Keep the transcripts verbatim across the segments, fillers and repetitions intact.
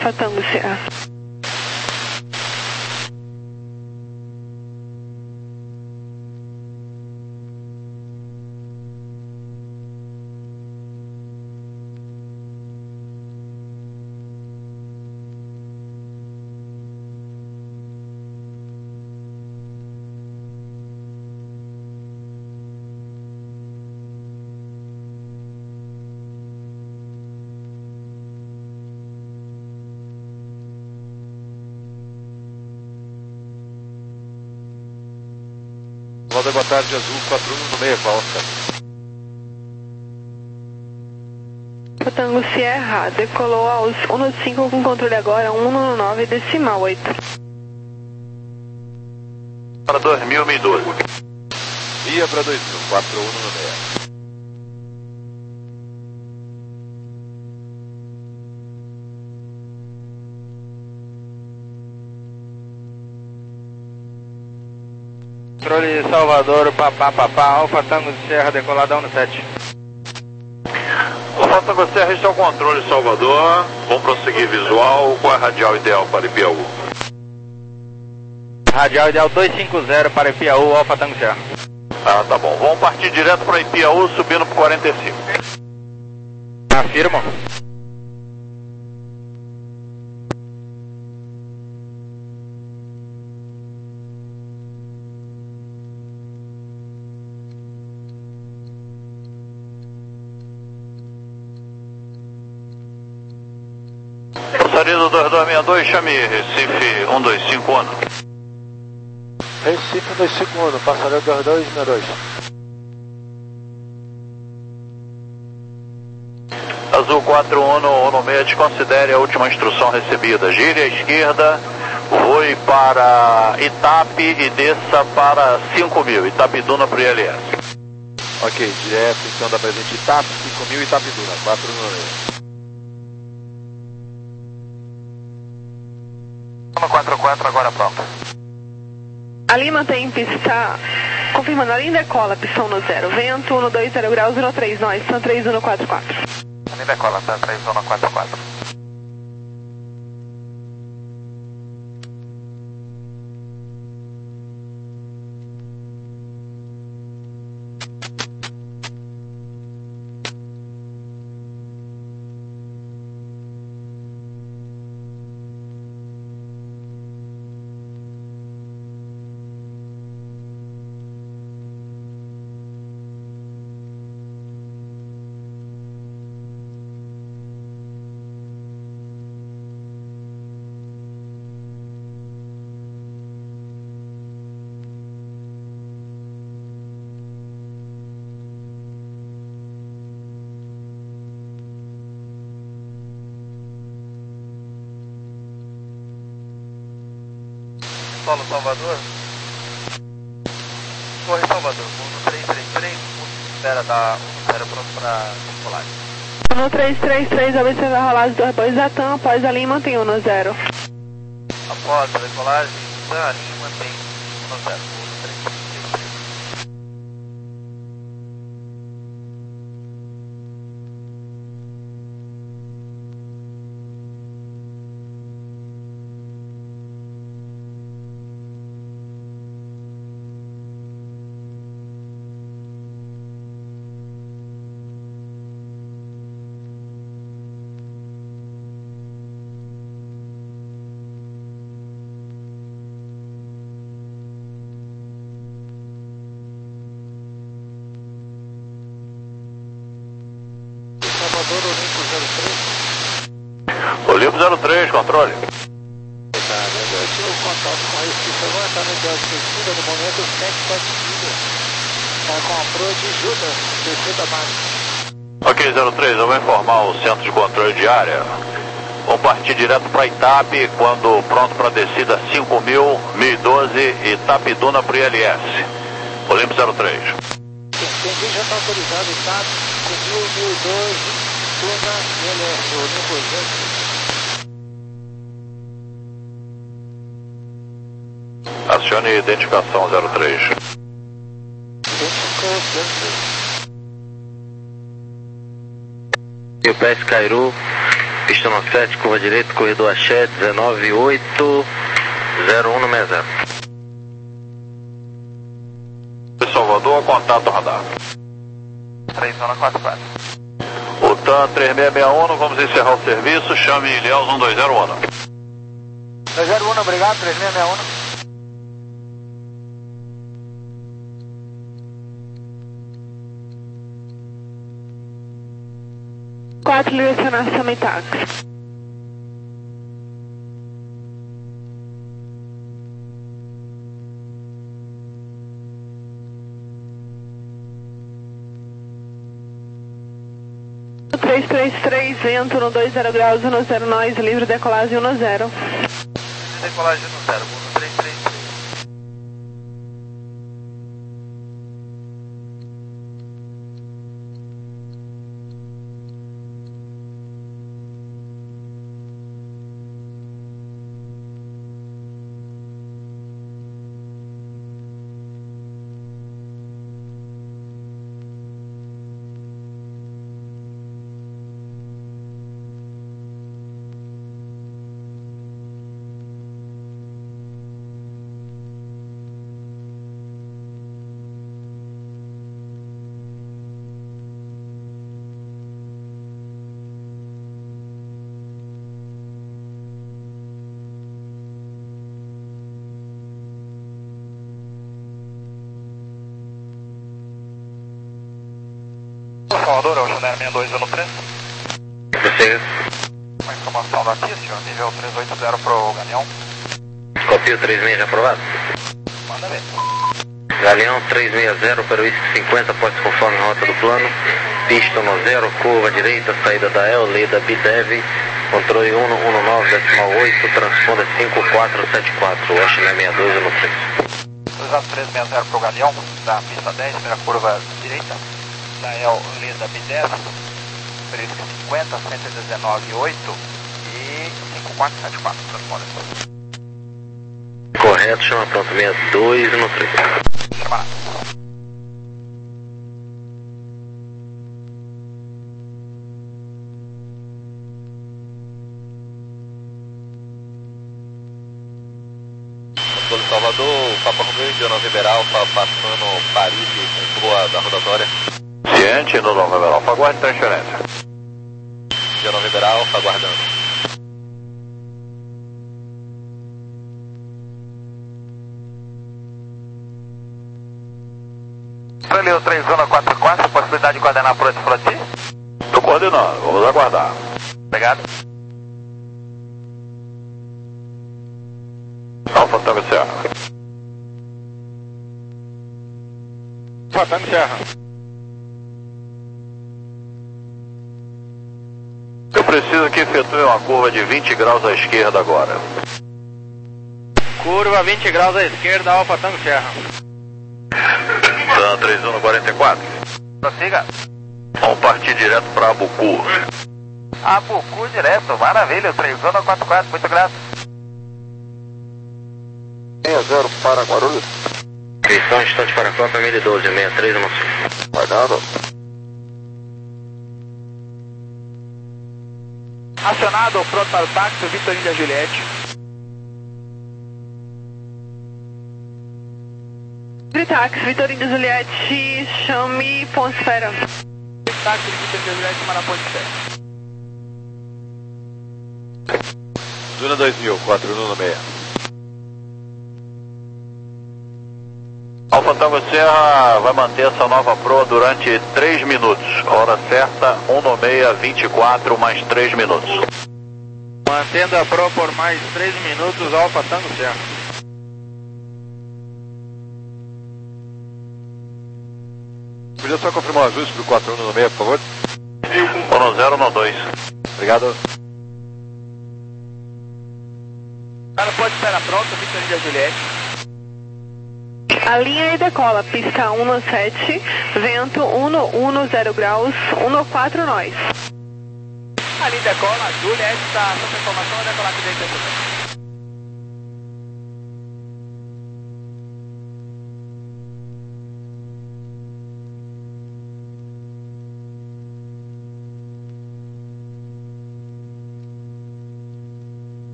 Tango Sierra. Salvador, boa tarde, Azul quatro um no meio, Oscar. Tango Sierra, decolou aos um no cinco com controle agora, um no nove, decimal oito. Para dois mil, mil e doze. Via para dois mil, quatro um no meio. Controle Salvador, papá, papá, Alfa Tango Sierra, decolada um no sete. Alfa Tango Sierra, este é o controle Salvador. Vamos prosseguir visual. Qual é a radial ideal para Ipiaú? Radial ideal dois cinco zero para Ipiaú, Alfa Tango Sierra. Ah, tá bom. Vamos partir direto para Ipiaú, subindo para quarenta e cinco. Afirmo. Passarinho dois dois seis dois, chame Recife um dois cinco um. Recife um dois cinco um, passarinho dois dois seis dois. Azul quatro um no, no meio, desconsidere a última instrução recebida. Gire à esquerda, voe para Itape e desça para cinco mil, Itapiduna para o I L S. Ok, direto então da presente Itape, cinco mil Itapiduna, quatro um no meio. quatro quatro, agora pronto. Ali mantém pista, confirmando, ali decola, pista um no zero, vento um no dois zero graus, um no três, nós, são três um no quatro quatro. Ali decola, tá três um no quatro quatro. Solo Salvador. Corre Salvador, um três três três, espera da um zero pronto para decolagem. um três três três, observa a rolagem do repouso da TAM, após a linha mantém um no zero. Após a decolagem, a linha mantém um no zero. Olimpo zero três, controle. Tá, eu tive um contato com eles que foi está no dia de descida, no momento o sete está descida. Está com a proa de Juda, descida máxima. Ok, zero três, eu vou informar o centro de controle de área. Vamos partir direto para Itape, quando pronto para descida cinco mil, mil e doze, Itapiduna para o I L S. Olimpo zero três. Entendi, já está autorizado, Itape, cinco mil, mil e doze, Tuna, I L S, Olimpo zero três. Acione identificação zero três. U P S Cairu, Pista nove sete, curva direita, corredor Axé, dezenove oito zero um no seis zero. Salvador, contato radar. três zero quatro quatro. O T A M três seis seis um, vamos encerrar o serviço, chame Ilhéus um dois zero um. dois zero um, obrigado, três seis seis um. quatro, direcionar Sami Táxi. três três três, vento no dois zero graus, um zero nós, livre decolagem um zero. Decolagem um zero, um três três três. Salvador, é o Janela seis dois um três. Você, Uma informação daqui, senhor, nível três oito zero pro Galeão. copia o três seis aprovado. Manda ver. Galeão três seis zero para o I C cinquenta, pode conforme a rota do plano. Pista no zero, curva direita, saída da E L, leda B D E V, controle um um nove decimal oito, transponda cinco quatro sete quatro, West seis dois um três. dois zero três seis zero pro Galeão, da pista dez, primeira curva direita, da E L, leda B D E V, período cinquenta, cento e dezenove oito e cinco quatro sete quatro, transponda. Correto, chama pronto, seis dois um três. Chamar. Controle Salvador, Papa Romeu, Indiana Ribeira Alfa, passando Paris, boa da rotatória. Ciente, no Ribeira Alfa, aguarde transferência. Indiana Ribeira Alfa, aguardando. Treleu três zero quatro quatro, possibilidade de coordenar por esse floti? Estou coordenando, vamos aguardar. Obrigado. Alfa Tango Serra. Alfa Tango Serra. Eu preciso que efetue uma curva de vinte graus à esquerda agora. Curva vinte graus à esquerda, Alfa Tango Serra. Dan três um quatro quatro. Prossiga. Vamos partir direto para Abucu. Abucu direto, maravilha, três zero quatro quatro, muito grato. seis zero para Guarulhos. Cristão, instante para a Copa, mil e doze, seis três um cinco. Guardado. Acionado, pronto para o táxi, Vitor Índia Juliette. Táxi, Vitorino Juliette, chame Ponte Esfera. Táxi, Vitor Juliette, para Ponte Esfera. Duna dois mil, quatro um seis. Alfa Tango Serra vai manter essa nova proa durante três minutos. Hora certa, um seis, vinte e quatro, mais três minutos. Mantendo a proa por mais três minutos, Alfa Tango Serra. Podia só confirmar o ajuste para o quatro um seis, por favor? um zero um dois. Obrigado. Cara, pode esperar pronto, Vitor Índia Juliette. A linha e decola, pista um sete, vento um zero graus, um quatro nós. A linha decola, Juliette está sob informação, vai decolar aqui dentro também.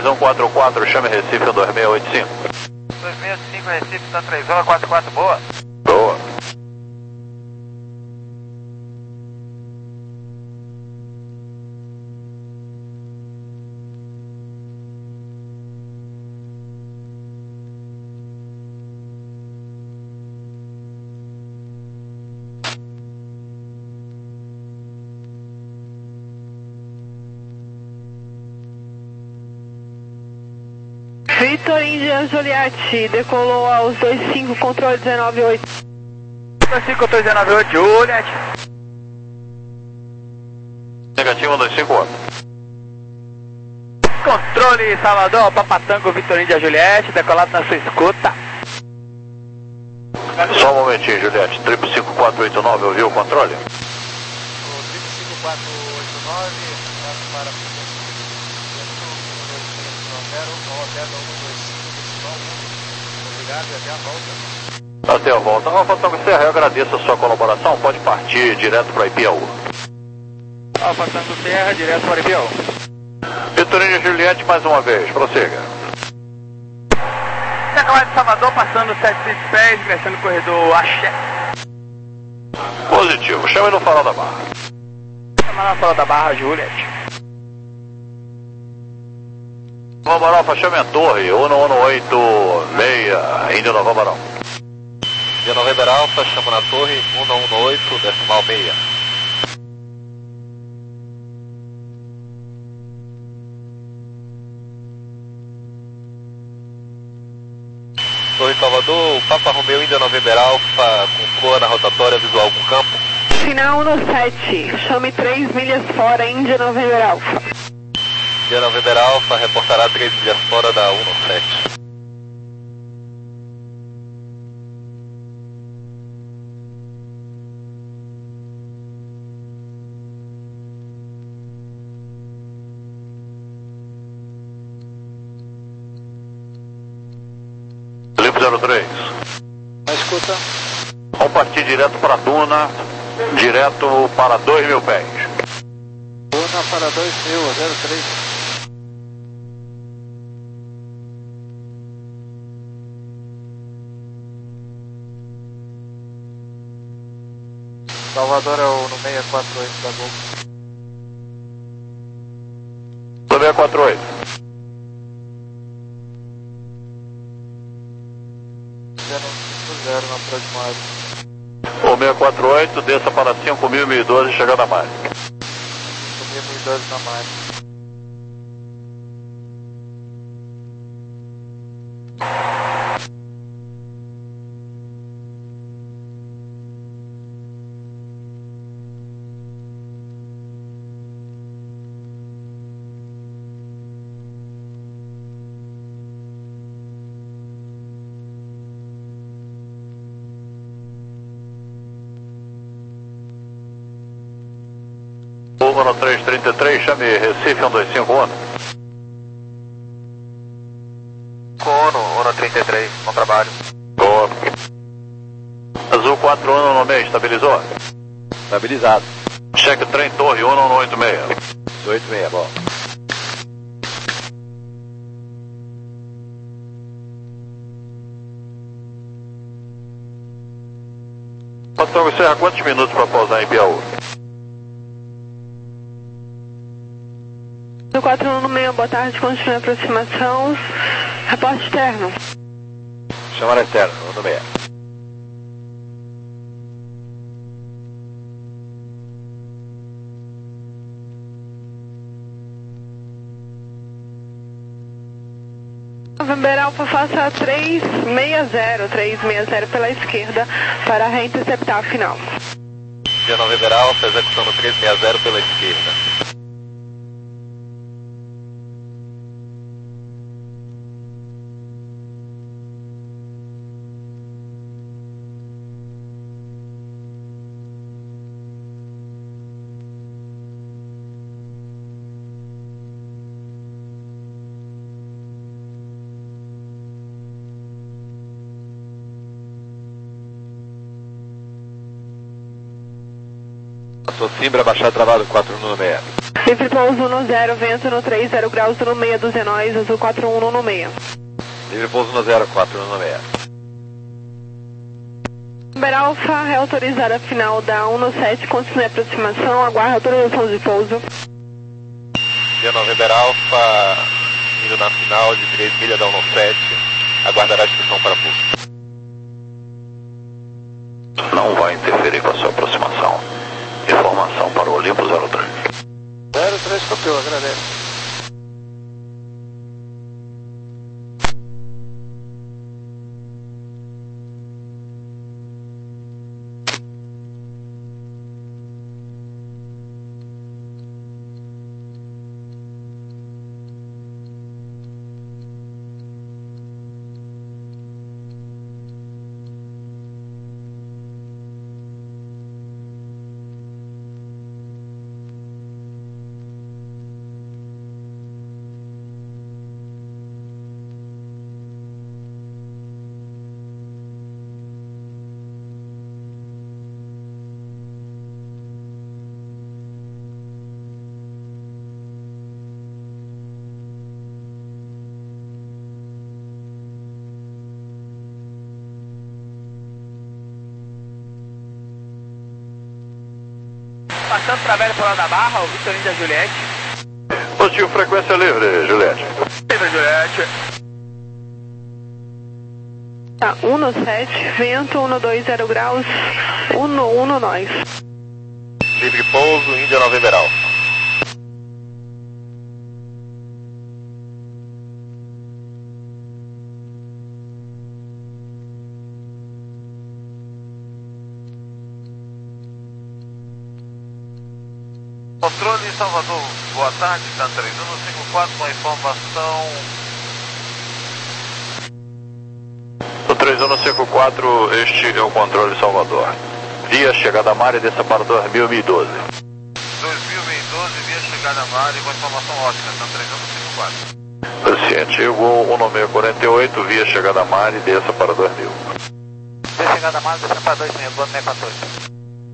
três um quatro quatro, chame Recife um dois seis oito cinco. dois seis cinco Recife, Santa três um quatro quatro, boa. Boa. Vitor Índia Juliette, decolou aos dois cinco, controle dezenove oito. dois cinco, controle dezenove oito, Juliette. Negativo um dois cinco. Controle Salvador, Papatango, Vitor Índia Juliette, decolado na sua escuta. Só um momentinho, Juliette. Triple cinco quatro oito nove, ouviu o controle? O triple cinco quatro oito nove, para o hotel um dois cinco, obrigado e até a volta. Até a volta. Alfa Tango Serra, eu agradeço a sua colaboração. Pode partir direto para Ipiaú. Alfa Tango Serra, direto para Ipiaú. Vitorino e Juliette, mais uma vez. Prossiga. Decolado de Salvador, passando setecentos pés, ingressando no corredor Axé. Positivo. Chame no farol da barra. Chama na farol da barra, Juliette. November Alfa, chame a torre. um um oito seis, Índia November Alfa. Índia November Alfa, chama na torre um um oito, decimal seis. Torre Salvador, Papa Romeu, Índia November Alfa, conclua na rotatória visual com campo. Final no sete, chame três milhas fora, Índia November Alfa. Índia November Alfa reportará três milhas fora da um um sete. Limpo zero três. Na escuta. Vamos partir direto para Duna, direto para dois mil pés. Duna para dois mil, zero três. Salvador é o no seis quatro oito da Gol. seis quatro oito. zero cinco zero na próxima área. O seis quatro oito, desça para cinco mil, mil e doze, chegando a mais. cinco mil e doze na marca. Uno três trinta e três, chame Recife um dois cinco um. Cono, Ono trinta e três, bom trabalho. Boa. Azul quatro um no meio, estabilizou? Estabilizado. Cheque trem torre um um oito seis. oito seis, bom. Patrão Serra, quantos minutos para pousar em Piauí? Do quatro um no meio, boa tarde, continue a aproximação. Reporte externo. Chama externo, um no meio. November Alfa, faça três seis zero, três seis zero pela esquerda para reinterceptar a final. Índia November Alfa, executando três seis zero pela esquerda. Sou Simbra, baixada travado quatro um no meia. Livre pouso no zero, vento no três zero graus no meia, dúzia nós, azul quatro um no meia. Livre pouso no zero, quatro um no meia. Number Alpha, é autorizada a final da um no sete, continue a aproximação, aguarda autorização de pouso. Via November Alpha, indo na final de três milhas da um no sete, aguardará a instrução para pouso. Não vai interferir com a sua aproximação. Informação para o Olimpo zero três. zero três copiou, agradeço. Passando para a velha Polar da Barra, o Vitor Índia Juliette. Positivo, frequência livre, Juliette. Livre, Juliette. Tá, um no sete, vento um no dois zero graus, um no um no nós. Livre pouso, Índia November Alpha. Controle em Salvador, boa tarde, Santa três um cinco quatro com a informação. O três um cinco quatro, este é o controle Salvador. Via chegada a mar e desça para dois mil e doze. dois mil e doze, via chegada a mar e com a informação ótica, Santa três um cinco quatro. Paciente, Hugo um seis quatro oito, via chegada a mar e desça para dois mil. Via chegada a mar, descendo para dois mil, dois mil e quatorze.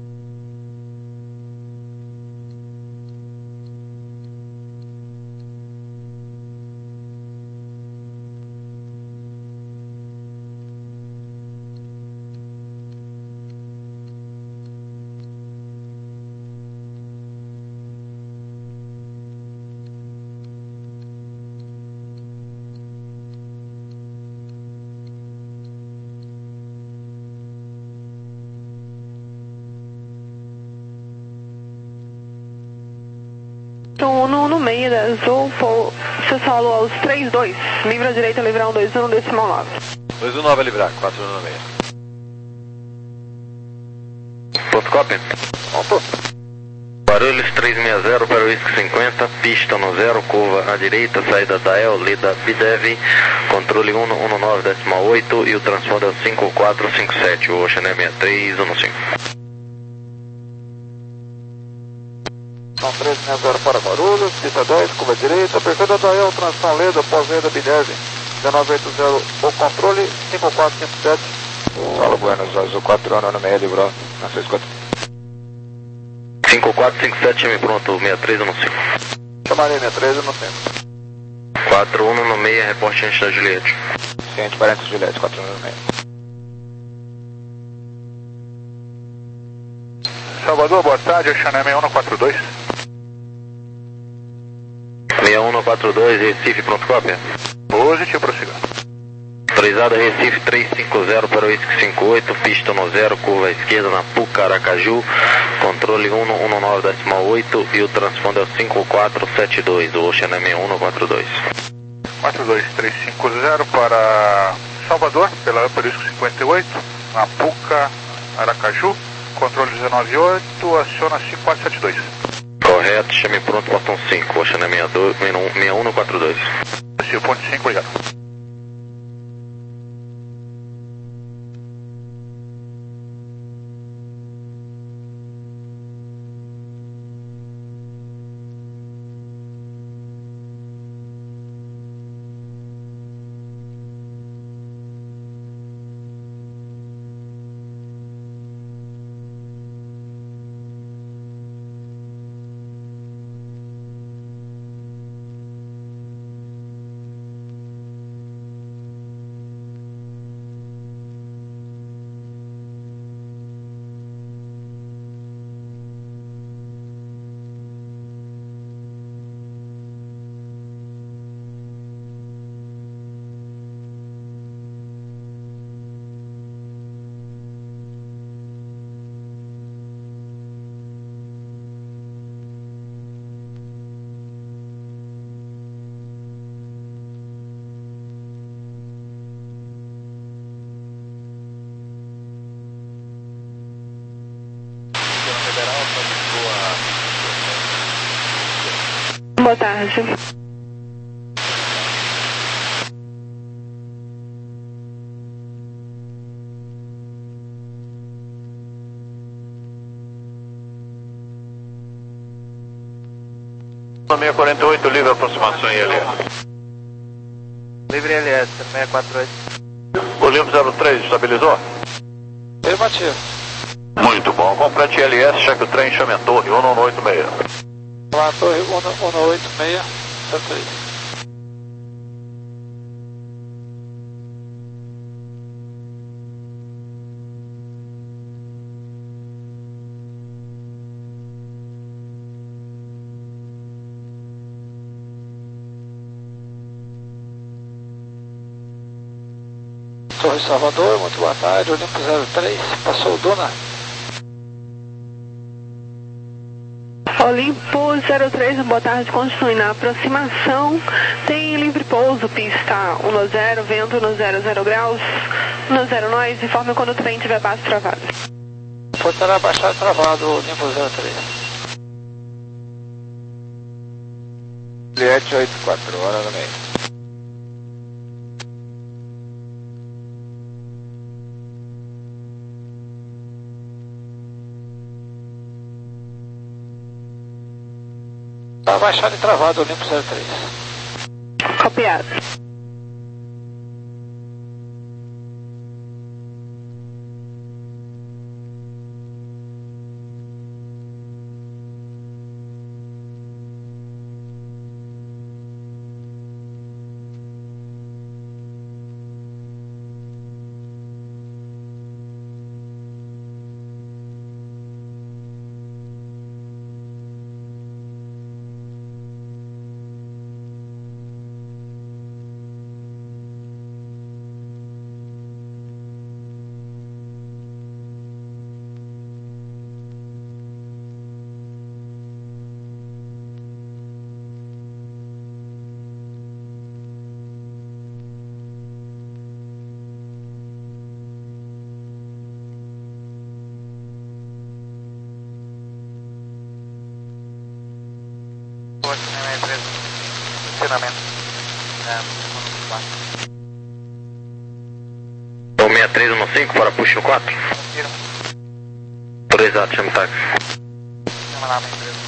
um no, no meio da azul, seu solo aos três dois, livre à direita, livrar um dois um, decimal nove. dois um nove vai livrar, quatro um no meia. Ponto copy. Pronto. Guarulhos três seis zero para o Whisky cinquenta, pista no zero, curva à direita, saída da El, lida Bidev, controle um um nove decimal oito e o transponder cinco quatro cinco sete, o Ocean é sessenta e três um cinco. São três seis zero para Guarulhos, pista dez, curva direita, perfeita da El, transição leda, pós-leda Bidev, dezenove oitenta, o controle cinco quatro cinco sete. Fala, Buenos, azul quatro um no meia, livrou, na seis quatro. cinco quatro cinco sete, chame pronto, sessenta e três um cinco. Chamarei sessenta e três no centro. quatro um no meia, reporte antes da Juliette. Ciente, parênteses, Juliette, quatro um no meia. Salvador, boa tarde, Xané seis um quatro dois. seis um quatro dois, Recife, pronto, cópia. Positivo, prossiga. Autorizado Recife três cinco zero para o Whisky cinco oito, pista no zero, curva à esquerda na Puca, Aracaju, controle um um nove decimal oito e o transponder cinco quatro sete dois, o Ocean é seis um quatro dois. quatro dois três cinco zero para Salvador, pela Upper Whisky cinquenta e oito, na Puca, Aracaju, controle dezenove oito, aciona cinco quatro sete dois. Correto, chame pronto, portão cinco, Ocean é seis um quatro dois. Positivo, ponto cinco, obrigado. Boa tarde. seiscentos e quarenta e oito, livre aproximação em L S. Livre L S, seis quatro oito. Olimpo zero três, estabilizou? Afirmativo. Muito bom. Complete L S, cheque o trem, chame a torre, um nove oito seis. Lá, torre um nove oito seis, zero três. Torre Salvador, muito boa tarde, Olimpo zero três, passou o Duna. Olimpo zero três, boa tarde, continue na aproximação, tem livre pouso, pista um nove zero, vento um zero zero graus, um zero nós, informe quando o trem tiver base travada. Portará baixar travado, Olimpo zero três. Juliette oito quatro, hora no meio. Está baixado e travado, Olimpo zero três. Copiado. Funcionamento. Então seis três um cinco para push no quatro. Confirma. Autorizado, chama o táxi. Chama lá pra empresa.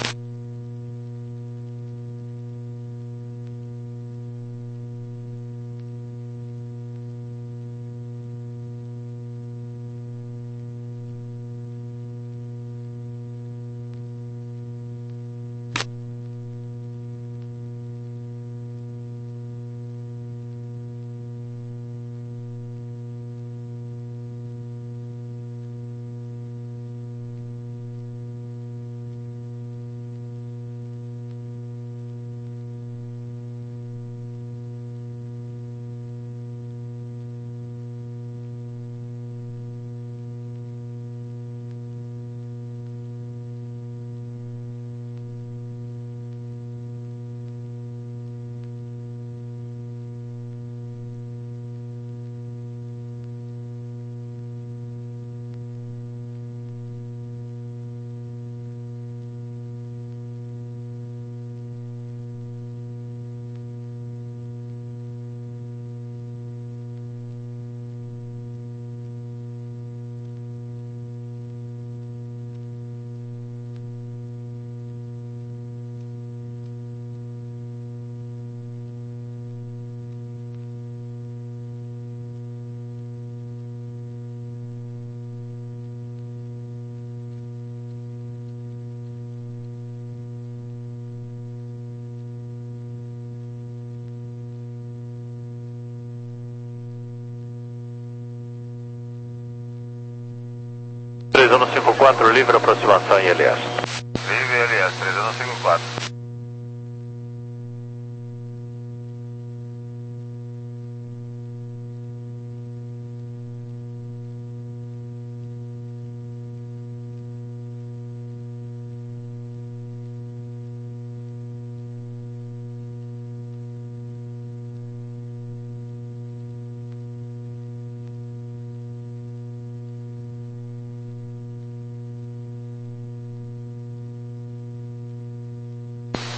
três um cinco quatro, livre aproximação em L S. Livre L S, três um cinco quatro.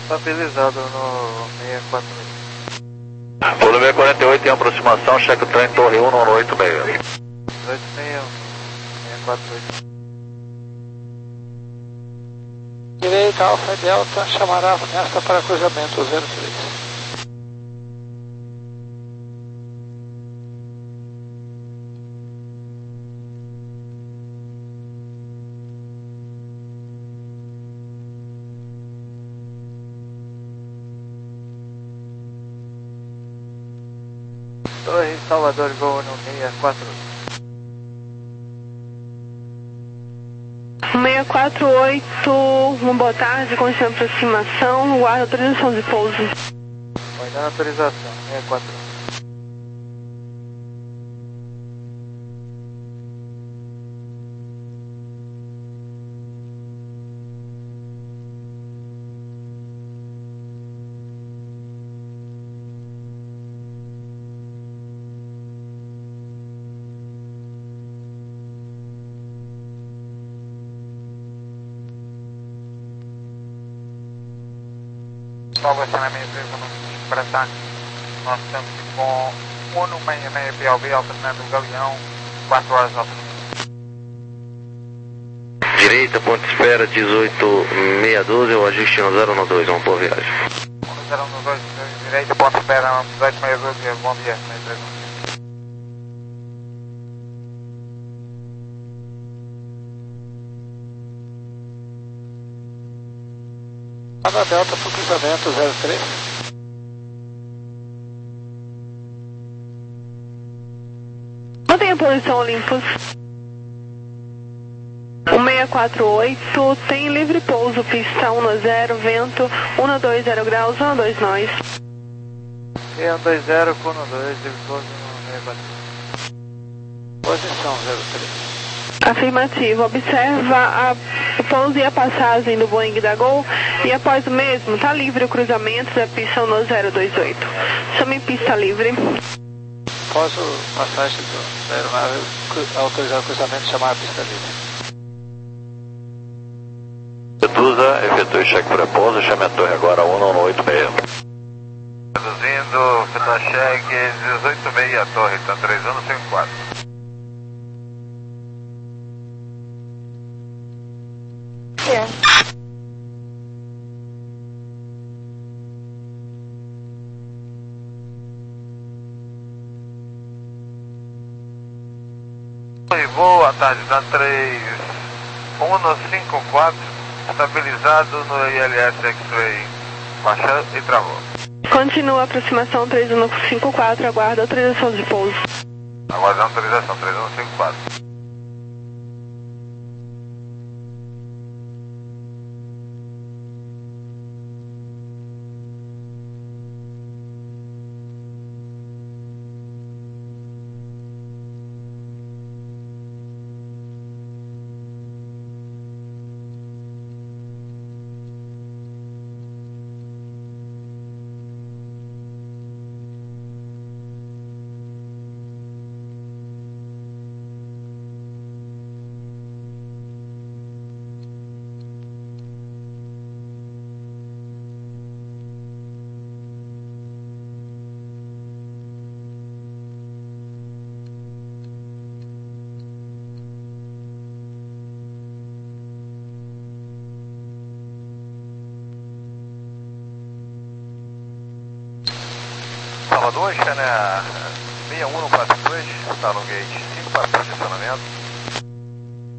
Estabilizado no seiscentos e quarenta e oito. Volume seiscentos e quarenta e oito em aproximação, cheque o trem Torre um no oito seis. oito seis um, seiscentos e quarenta e oito. Direita, Alfa e Delta, chamará nesta para cruzamento zero três. Torre Salvador, voo no seiscentos e quarenta e oito. seiscentos e quarenta e oito, uma boa tarde, com essa aproximação, guarda autorização de pouso. Vai dando autorização, seiscentos e quarenta e oito. Salve, essa é a minha empresa no Brataque. Nós estamos com Uno seis seis P L V alternando o Galeão, quatro horas alternando. Direita, ponto de espera, dezoito seiscentos e doze, o ajuste no zero um dois, uma boa viagem. zero um dois, direita, ponto de espera, dezoito seiscentos e doze, bom dia, seis três um. Ana Delta para o cruzamento zero três. Mantenha a posição Olympus. O seiscentos e quarenta e oito tem livre pouso, pista um zero, vento um dois zero graus, um dois nós. seiscentos e vinte, com dois, livre pouso no seiscentos e quarenta e oito. Posição zero três. Afirmativo. Observa a, o pouso e a passagem do Boeing da Gol e após o mesmo, está livre o cruzamento da pista um zero dois oito. Chame pista livre. Após a passagem do aeronave, autorizar o cruzamento, chamar a pista livre. Setusa, efetue cheque pré-pouso, chame a torre agora um no oito seis. Reduzindo, efetuar cheque dezoito seis, a torre está três anos sem quatro. É. Voo à tarde da três um cinco quatro, estabilizado no I L S X-Ray, baixou e travou. Continua a aproximação três um cinco quatro, aguarda autorização de pouso. Aguardando autorização três um cinco quatro. Salvador, China seis um quatro dois, está no gate cinco para posicionamento.